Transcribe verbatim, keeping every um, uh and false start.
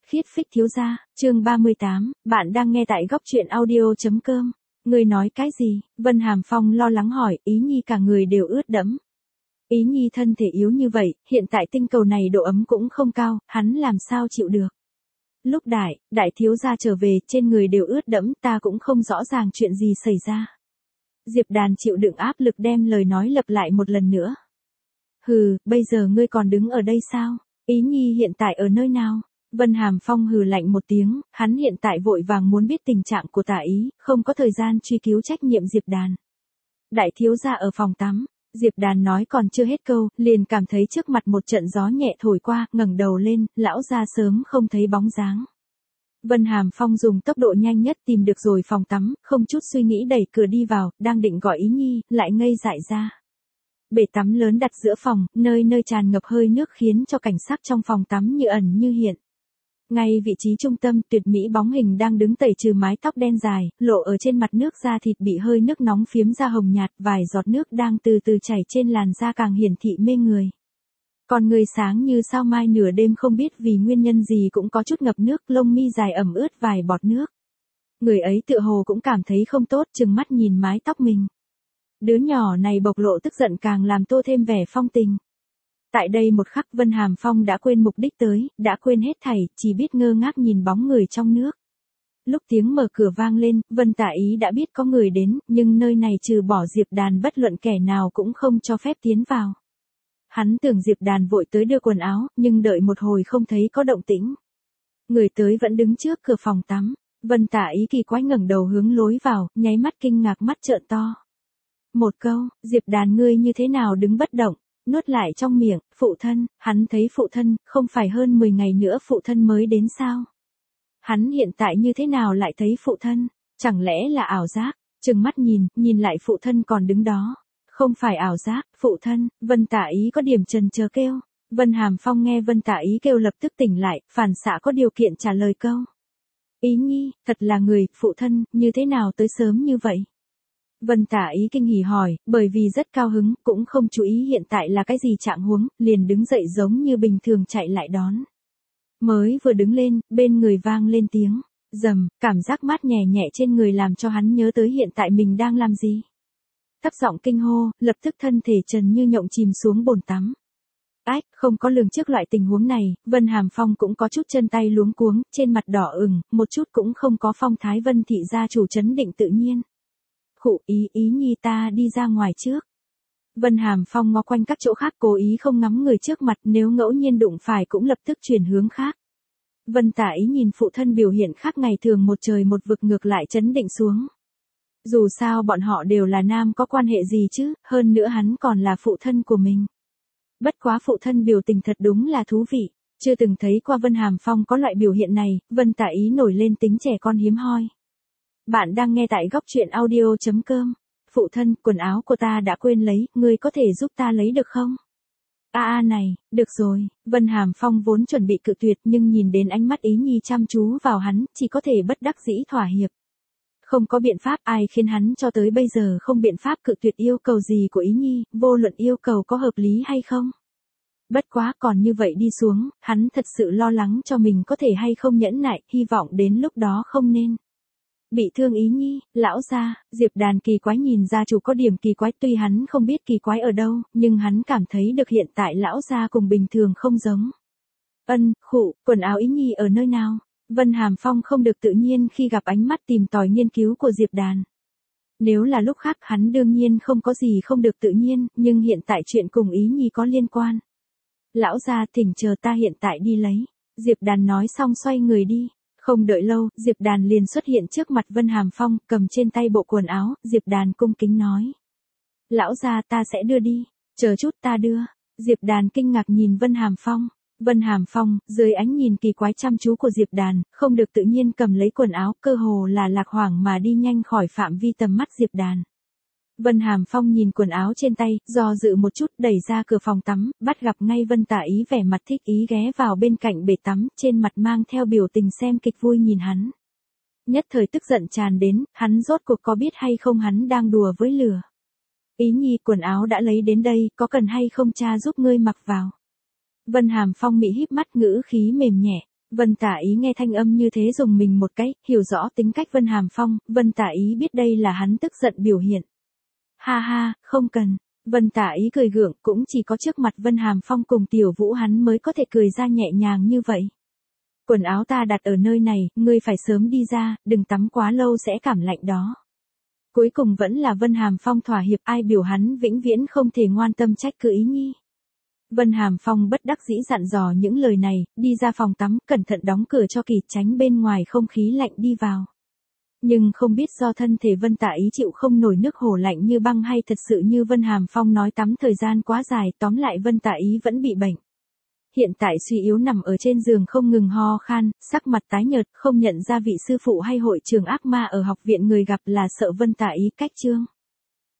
Khiết phích thiếu gia, chương ba mươi tám, bạn đang nghe tại góc truyện audio.com. Người nói cái gì? Vân Hàm Phong lo lắng hỏi, Ý Nhi cả người đều ướt đẫm. Ý Nhi thân thể yếu như vậy, hiện tại tinh cầu này độ ấm cũng không cao, hắn làm sao chịu được. Lúc đại, đại thiếu gia trở về, trên người đều ướt đẫm, ta cũng không rõ ràng chuyện gì xảy ra. Diệp Đàn chịu đựng áp lực đem lời nói lặp lại một lần nữa. Hừ, bây giờ ngươi còn đứng ở đây sao? Ý Nhi hiện tại ở nơi nào? Vân Hàm Phong hừ lạnh một tiếng, hắn hiện tại vội vàng muốn biết tình trạng của Tả Ý, không có thời gian truy cứu trách nhiệm Diệp Đàn. Đại thiếu gia ở phòng tắm, Diệp Đàn nói còn chưa hết câu, liền cảm thấy trước mặt một trận gió nhẹ thổi qua, ngẩng đầu lên, lão gia sớm không thấy bóng dáng. Vân Hàm Phong dùng tốc độ nhanh nhất tìm được rồi phòng tắm, không chút suy nghĩ đẩy cửa đi vào, đang định gọi Ý Nhi, lại ngây dại ra. Bể tắm lớn đặt giữa phòng, nơi nơi tràn ngập hơi nước khiến cho cảnh sắc trong phòng tắm như ẩn như hiện. Ngay vị trí trung tâm, tuyệt mỹ bóng hình đang đứng tẩy trừ mái tóc đen dài, lộ ở trên mặt nước da thịt bị hơi nước nóng phiếm ra hồng nhạt, vài giọt nước đang từ từ chảy trên làn da càng hiển thị mê người. Còn người sáng như sao mai nửa đêm không biết vì nguyên nhân gì cũng có chút ngập nước, lông mi dài ẩm ướt vài bọt nước. Người ấy tựa hồ cũng cảm thấy không tốt, trừng mắt nhìn mái tóc mình. Đứa nhỏ này bộc lộ tức giận càng làm tô thêm vẻ phong tình. Tại đây một khắc Vân Hàm Phong đã quên mục đích tới, đã quên hết thảy, chỉ biết ngơ ngác nhìn bóng người trong nước. Lúc tiếng mở cửa vang lên, Vân Tả Ý đã biết có người đến, nhưng nơi này trừ bỏ Diệp Đàn bất luận kẻ nào cũng không cho phép tiến vào. Hắn tưởng Diệp Đàn vội tới đưa quần áo, nhưng đợi một hồi không thấy có động tĩnh. Người tới vẫn đứng trước cửa phòng tắm, Vân Tả Ý kỳ quái ngẩng đầu hướng lối vào, nháy mắt kinh ngạc mắt trợn to. Một câu, Diệp Đàn ngươi như thế nào đứng bất động, nuốt lại trong miệng, phụ thân, hắn thấy phụ thân, không phải hơn mười ngày nữa phụ thân mới đến sao? Hắn hiện tại như thế nào lại thấy phụ thân, chẳng lẽ là ảo giác, trừng mắt nhìn, nhìn lại phụ thân còn đứng đó. Không phải ảo giác, phụ thân, Vân Tả Ý có điểm chần chờ kêu. Vân Hàm Phong nghe Vân Tả Ý kêu lập tức tỉnh lại, phản xạ có điều kiện trả lời câu. Ý Nhi, thật là người, phụ thân, như thế nào tới sớm như vậy? Vân Tả Ý kinh hỉ hỏi, bởi vì rất cao hứng, cũng không chú ý hiện tại là cái gì trạng huống, liền đứng dậy giống như bình thường chạy lại đón. Mới vừa đứng lên, bên người vang lên tiếng, rầm, cảm giác mát nhẹ nhẹ trên người làm cho hắn nhớ tới hiện tại mình đang làm gì. Thấp giọng kinh hô, lập tức thân thể trần như nhộng chìm xuống bồn tắm. Ách, không có lường trước loại tình huống này, Vân Hàm Phong cũng có chút chân tay luống cuống, trên mặt đỏ ửng, một chút cũng không có phong thái Vân thị gia chủ trấn định tự nhiên. Khụ, ý, Ý Nhi ta đi ra ngoài trước. Vân Hàm Phong ngó quanh các chỗ khác cố ý không ngắm người trước mặt, nếu ngẫu nhiên đụng phải cũng lập tức chuyển hướng khác. Vân Tả Ý nhìn phụ thân biểu hiện khác ngày thường một trời một vực ngược lại trấn định xuống. Dù sao bọn họ đều là nam có quan hệ gì chứ, hơn nữa hắn còn là phụ thân của mình. Bất quá phụ thân biểu tình thật đúng là thú vị, chưa từng thấy qua Vân Hàm Phong có loại biểu hiện này, Vân Tả Ý nổi lên tính trẻ con hiếm hoi. Bạn đang nghe tại góc truyện audio.com. Phụ thân, quần áo của ta đã quên lấy, ngươi có thể giúp ta lấy được không? A a này, được rồi, Vân Hàm Phong vốn chuẩn bị cự tuyệt nhưng nhìn đến ánh mắt Ý Nhi chăm chú vào hắn, chỉ có thể bất đắc dĩ thỏa hiệp. Không có biện pháp, ai khiến hắn cho tới bây giờ không biện pháp cự tuyệt yêu cầu gì của Ý Nhi, vô luận yêu cầu có hợp lý hay không. Bất quá còn như vậy đi xuống, hắn thật sự lo lắng cho mình có thể hay không nhẫn nại, hy vọng đến lúc đó không nên. Bị thương Ý Nhi, lão gia, Diệp Đàn kỳ quái nhìn gia chủ có điểm kỳ quái, tuy hắn không biết kỳ quái ở đâu, nhưng hắn cảm thấy được hiện tại lão gia cùng bình thường không giống. Ân, khụ, quần áo Ý Nhi ở nơi nào? Vân Hàm Phong không được tự nhiên khi gặp ánh mắt tìm tòi nghiên cứu của Diệp Đàn. Nếu là lúc khác hắn đương nhiên không có gì không được tự nhiên, nhưng hiện tại chuyện cùng Ý Nhi có liên quan. Lão gia thỉnh chờ ta hiện tại đi lấy. Diệp Đàn nói xong xoay người đi. Không đợi lâu, Diệp Đàn liền xuất hiện trước mặt Vân Hàm Phong, cầm trên tay bộ quần áo, Diệp Đàn cung kính nói. Lão gia ta sẽ đưa đi, chờ chút ta đưa. Diệp Đàn kinh ngạc nhìn Vân Hàm Phong. Vân Hàm Phong, dưới ánh nhìn kỳ quái chăm chú của Diệp Đàn, không được tự nhiên cầm lấy quần áo, cơ hồ là lạc hoảng mà đi nhanh khỏi phạm vi tầm mắt Diệp Đàn. Vân Hàm Phong nhìn quần áo trên tay, do dự một chút, đẩy ra cửa phòng tắm, bắt gặp ngay Vân Tả Ý vẻ mặt thích ý ghé vào bên cạnh bể tắm, trên mặt mang theo biểu tình xem kịch vui nhìn hắn. Nhất thời tức giận tràn đến, hắn rốt cuộc có biết hay không hắn đang đùa với lửa. Ý Nhi, quần áo đã lấy đến đây, có cần hay không cha giúp ngươi mặc vào? Vân Hàm Phong mị híp mắt ngữ khí mềm nhẹ, Vân Tả Ý nghe thanh âm như thế dùng mình một cái, hiểu rõ tính cách Vân Hàm Phong, Vân Tả Ý biết đây là hắn tức giận biểu hiện. Ha ha, không cần. Vân Tả Ý cười gượng, cũng chỉ có trước mặt Vân Hàm Phong cùng Tiểu Vũ hắn mới có thể cười ra nhẹ nhàng như vậy. Quần áo ta đặt ở nơi này, ngươi phải sớm đi ra, đừng tắm quá lâu sẽ cảm lạnh đó. Cuối cùng vẫn là Vân Hàm Phong thỏa hiệp, ai biểu hắn vĩnh viễn không thể ngoan tâm trách cứ Ý Nhi. Vân Hàm Phong bất đắc dĩ dặn dò những lời này, đi ra phòng tắm, cẩn thận đóng cửa cho kỹ, tránh bên ngoài không khí lạnh đi vào. Nhưng không biết do thân thể Vân Tả Ý chịu không nổi nước hồ lạnh như băng hay thật sự như Vân Hàm Phong nói tắm thời gian quá dài, tóm lại Vân Tả Ý vẫn bị bệnh. Hiện tại suy yếu nằm ở trên giường không ngừng ho khan, sắc mặt tái nhợt, không nhận ra vị sư phụ hay hội trưởng ác ma ở học viện người gặp là sợ Vân Tả Ý cách chương.